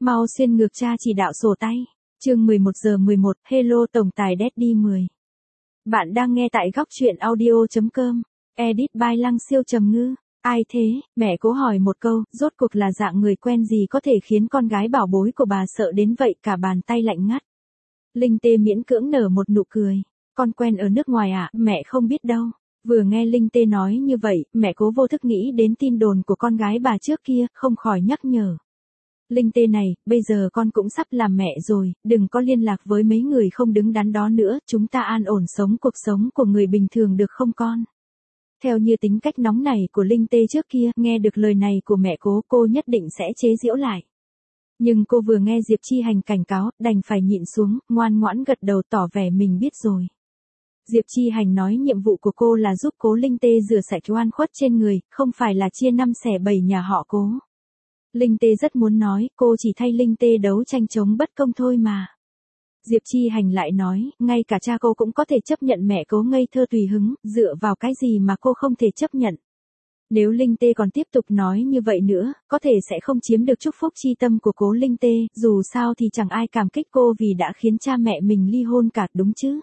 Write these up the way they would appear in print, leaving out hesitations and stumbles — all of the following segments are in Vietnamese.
Mau xuyên ngược cha chỉ đạo sổ tay. Chương 11:11, Hello tổng tài Daddy 10. Bạn đang nghe tại góc truyện audio.com. Edit by Lăng Siêu Trầm Ngư. Ai thế? Mẹ cố hỏi một câu, rốt cuộc là dạng người quen gì có thể khiến con gái bảo bối của bà sợ đến vậy, cả bàn tay lạnh ngắt. Linh Tê miễn cưỡng nở một nụ cười. Con quen ở nước ngoài à? Mẹ không biết đâu. Vừa nghe Linh Tê nói như vậy, mẹ cố vô thức nghĩ đến tin đồn của con gái bà trước kia, không khỏi nhắc nhở. Linh Tê này, bây giờ con cũng sắp làm mẹ rồi, đừng có liên lạc với mấy người không đứng đắn đó nữa, chúng ta an ổn sống cuộc sống của người bình thường được không con? Theo như tính cách nóng này của Linh Tê trước kia, nghe được lời này của mẹ cố, cô nhất định sẽ chế giễu lại. Nhưng cô vừa nghe Diệp Chi Hành cảnh cáo, đành phải nhịn xuống, ngoan ngoãn gật đầu tỏ vẻ mình biết rồi. Diệp Chi Hành nói nhiệm vụ của cô là giúp cố Linh Tê rửa sạch oan khuất trên người, không phải là chia năm xẻ bảy nhà họ cố. Linh Tê rất muốn nói, cô chỉ thay Linh Tê đấu tranh chống bất công thôi mà. Diệp Chi Hành lại nói, ngay cả cha cô cũng có thể chấp nhận mẹ cố ngây thơ tùy hứng, dựa vào cái gì mà cô không thể chấp nhận. Nếu Linh Tê còn tiếp tục nói như vậy nữa, có thể sẽ không chiếm được chúc phúc chi tâm của cố Linh Tê, dù sao thì chẳng ai cảm kích cô vì đã khiến cha mẹ mình ly hôn cả, đúng chứ?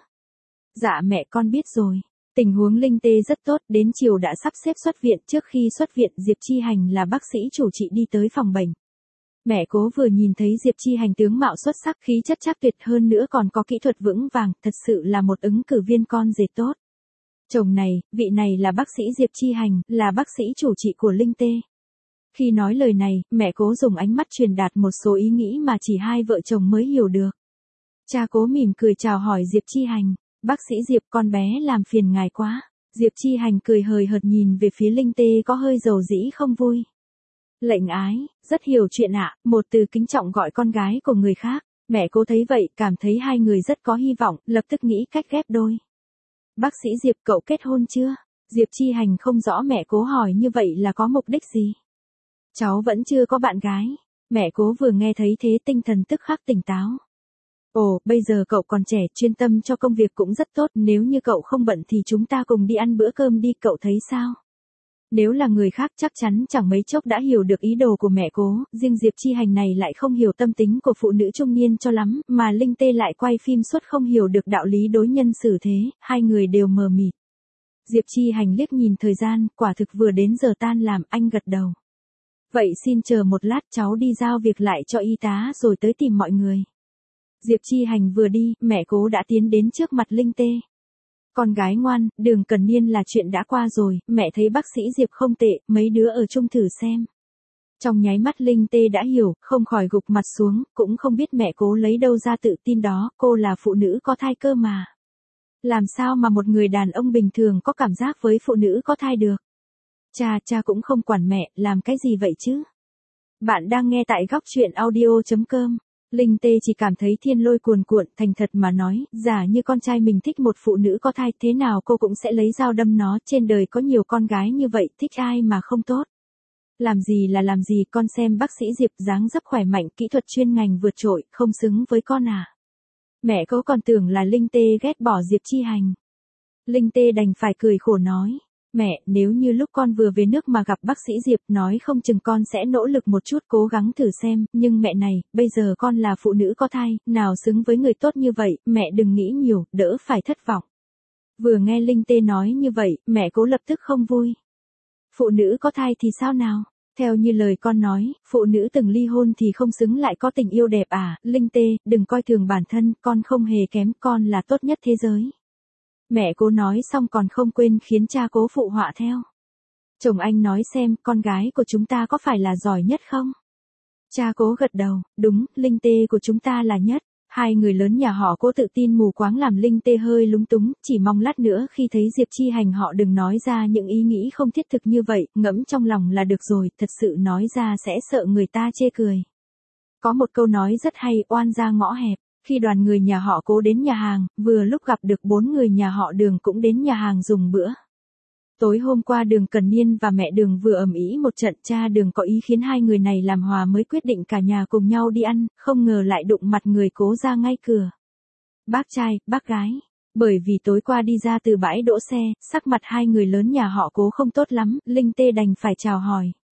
Dạ mẹ con biết rồi. Tình huống Linh Tê rất tốt, đến chiều đã sắp xếp xuất viện. Trước khi xuất viện, Diệp Chi Hành là bác sĩ chủ trị đi tới phòng bệnh. Mẹ cố vừa nhìn thấy Diệp Chi Hành tướng mạo xuất sắc, khí chất chắc tuyệt, hơn nữa còn có kỹ thuật vững vàng, thật sự là một ứng cử viên con rể tốt. Chồng này, vị này là bác sĩ Diệp Chi Hành, là bác sĩ chủ trị của Linh Tê. Khi nói lời này, mẹ cố dùng ánh mắt truyền đạt một số ý nghĩ mà chỉ hai vợ chồng mới hiểu được. Cha cố mỉm cười chào hỏi Diệp Chi Hành. Bác sĩ Diệp, con bé làm phiền ngài quá. Diệp Chi Hành cười hời hợt nhìn về phía Linh Tê có hơi dầu dĩ không vui. Lệnh ái, rất hiểu chuyện ạ, một từ kính trọng gọi con gái của người khác. Mẹ cô thấy vậy, cảm thấy hai người rất có hy vọng, lập tức nghĩ cách ghép đôi. Bác sĩ Diệp, cậu kết hôn chưa? Diệp Chi Hành không rõ mẹ cố hỏi như vậy là có mục đích gì. Cháu vẫn chưa có bạn gái. Mẹ cố vừa nghe thấy thế tinh thần tức khắc tỉnh táo. Ồ, bây giờ cậu còn trẻ, chuyên tâm cho công việc cũng rất tốt, nếu như cậu không bận thì chúng ta cùng đi ăn bữa cơm đi, cậu thấy sao? Nếu là người khác chắc chắn chẳng mấy chốc đã hiểu được ý đồ của mẹ cố, riêng Diệp Chi Hành này lại không hiểu tâm tính của phụ nữ trung niên cho lắm, mà Linh Tê lại quay phim suốt không hiểu được đạo lý đối nhân xử thế, hai người đều mờ mịt. Diệp Chi Hành liếc nhìn thời gian, quả thực vừa đến giờ tan làm, anh gật đầu. Vậy xin chờ một lát, cháu đi giao việc lại cho y tá rồi tới tìm mọi người. Diệp Chi Hành vừa đi, mẹ cố đã tiến đến trước mặt Linh Tê. Con gái ngoan, Đường Cần Niên là chuyện đã qua rồi, mẹ thấy bác sĩ Diệp không tệ, mấy đứa ở chung thử xem. Trong nháy mắt Linh Tê đã hiểu, không khỏi gục mặt xuống, cũng không biết mẹ cố lấy đâu ra tự tin đó, cô là phụ nữ có thai cơ mà. Làm sao mà một người đàn ông bình thường có cảm giác với phụ nữ có thai được? Cha cũng không quản mẹ, làm cái gì vậy chứ? Bạn đang nghe tại góc truyện audio.com. Linh Tê chỉ cảm thấy thiên lôi cuồn cuộn, thành thật mà nói, giả như con trai mình thích một phụ nữ có thai, thế nào cô cũng sẽ lấy dao đâm nó, trên đời có nhiều con gái như vậy, thích ai mà không tốt. Làm gì là làm gì, con xem bác sĩ Diệp dáng dấp khỏe mạnh, kỹ thuật chuyên ngành vượt trội, không xứng với con à. Mẹ cô còn tưởng là Linh Tê ghét bỏ Diệp Chi Hành. Linh Tê đành phải cười khổ nói. Mẹ, nếu như lúc con vừa về nước mà gặp bác sĩ Diệp, nói không chừng con sẽ nỗ lực một chút, cố gắng thử xem, nhưng mẹ này, bây giờ con là phụ nữ có thai, nào xứng với người tốt như vậy, mẹ đừng nghĩ nhiều, đỡ phải thất vọng. Vừa nghe Linh Tê nói như vậy, mẹ cố lập tức không vui. Phụ nữ có thai thì sao nào? Theo như lời con nói, phụ nữ từng ly hôn thì không xứng lại có tình yêu đẹp à? Linh Tê, đừng coi thường bản thân, con không hề kém, con là tốt nhất thế giới. Mẹ cố nói xong còn không quên khiến cha cố phụ họa theo. Chồng anh nói xem, con gái của chúng ta có phải là giỏi nhất không? Cha cố gật đầu, đúng, Linh Tê của chúng ta là nhất. Hai người lớn nhà họ Cố tự tin mù quáng làm Linh Tê hơi lúng túng, chỉ mong lát nữa khi thấy Diệp Chi Hành họ đừng nói ra những ý nghĩ không thiết thực như vậy, ngẫm trong lòng là được rồi, thật sự nói ra sẽ sợ người ta chê cười. Có một câu nói rất hay, oan ra ngõ hẹp. Khi đoàn người nhà họ Cố đến nhà hàng, vừa lúc gặp được 4 người nhà họ Đường cũng đến nhà hàng dùng bữa. Tối hôm qua Đường Cần Niên và mẹ Đường vừa ầm ĩ một trận, cha Đường có ý khiến hai người này làm hòa mới quyết định cả nhà cùng nhau đi ăn, không ngờ lại đụng mặt người Cố ra ngay cửa. Bác trai, bác gái. Bởi vì tối qua đi ra từ bãi đỗ xe, sắc mặt hai người lớn nhà họ Cố không tốt lắm, Linh Tê đành phải chào hỏi.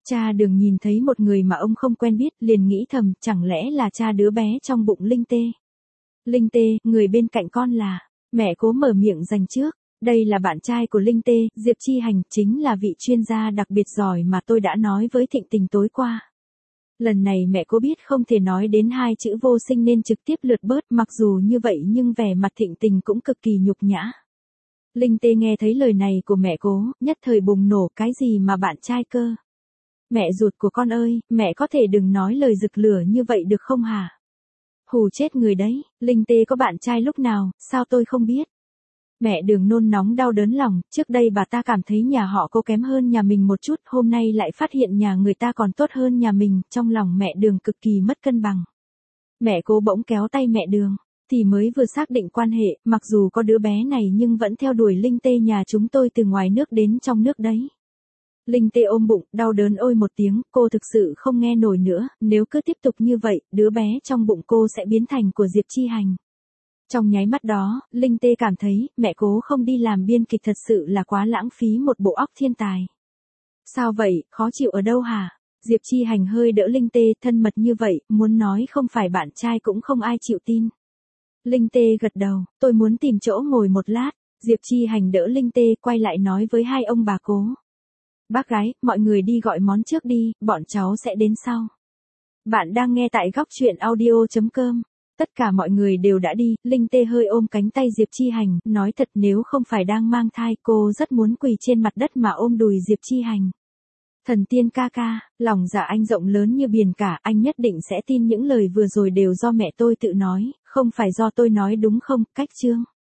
Cha Đường nhìn thấy một người mà ông không quen biết, liền nghĩ thầm, chẳng lẽ là cha đứa bé trong bụng Linh Tê. Linh Tê, người bên cạnh con là, mẹ Cố mở miệng dành trước. Đây là bạn trai của Linh Tê, Diệp Chi Hành, chính là vị chuyên gia đặc biệt giỏi mà tôi đã nói với Thịnh Tình tối qua. Lần này mẹ Cố biết không thể nói đến hai chữ vô sinh nên trực tiếp lượt bớt, mặc dù như vậy nhưng vẻ mặt Thịnh Tình cũng cực kỳ nhục nhã. Linh Tê nghe thấy lời này của mẹ Cố, nhất thời bùng nổ, cái gì mà bạn trai cơ? Mẹ ruột của con ơi, mẹ có thể đừng nói lời rực lửa như vậy được không hả? Hù chết người đấy, Linh Tê có bạn trai lúc nào, sao tôi không biết? Mẹ Đường nôn nóng đau đớn lòng, trước đây bà ta cảm thấy nhà họ Cô kém hơn nhà mình một chút, hôm nay lại phát hiện nhà người ta còn tốt hơn nhà mình, trong lòng mẹ Đường cực kỳ mất cân bằng. Mẹ Cố bỗng kéo tay mẹ Đường, thì mới vừa xác định quan hệ, mặc dù có đứa bé này nhưng vẫn theo đuổi Linh Tê nhà chúng tôi từ ngoài nước đến trong nước đấy. Linh Tê ôm bụng, đau đớn ôi một tiếng, cô thực sự không nghe nổi nữa, nếu cứ tiếp tục như vậy, đứa bé trong bụng cô sẽ biến thành của Diệp Chi Hành. Trong nháy mắt đó, Linh Tê cảm thấy, mẹ Cố không đi làm biên kịch thật sự là quá lãng phí một bộ óc thiên tài. Sao vậy, khó chịu ở đâu hả? Diệp Chi Hành hơi đỡ Linh Tê, thân mật như vậy, muốn nói không phải bạn trai cũng không ai chịu tin. Linh Tê gật đầu, tôi muốn tìm chỗ ngồi một lát. Diệp Chi Hành đỡ Linh Tê, quay lại nói với hai ông bà Cố. Bác gái, mọi người đi gọi món trước đi, bọn cháu sẽ đến sau. Bạn đang nghe tại góc truyện audio.com. Tất cả mọi người đều đã đi, Linh Tê hơi ôm cánh tay Diệp Chi Hành, nói thật nếu không phải đang mang thai cô rất muốn quỳ trên mặt đất mà ôm đùi Diệp Chi Hành. Thần tiên ca ca, lòng dạ anh rộng lớn như biển cả, anh nhất định sẽ tin những lời vừa rồi đều do mẹ tôi tự nói, không phải do tôi nói đúng không, cách chương.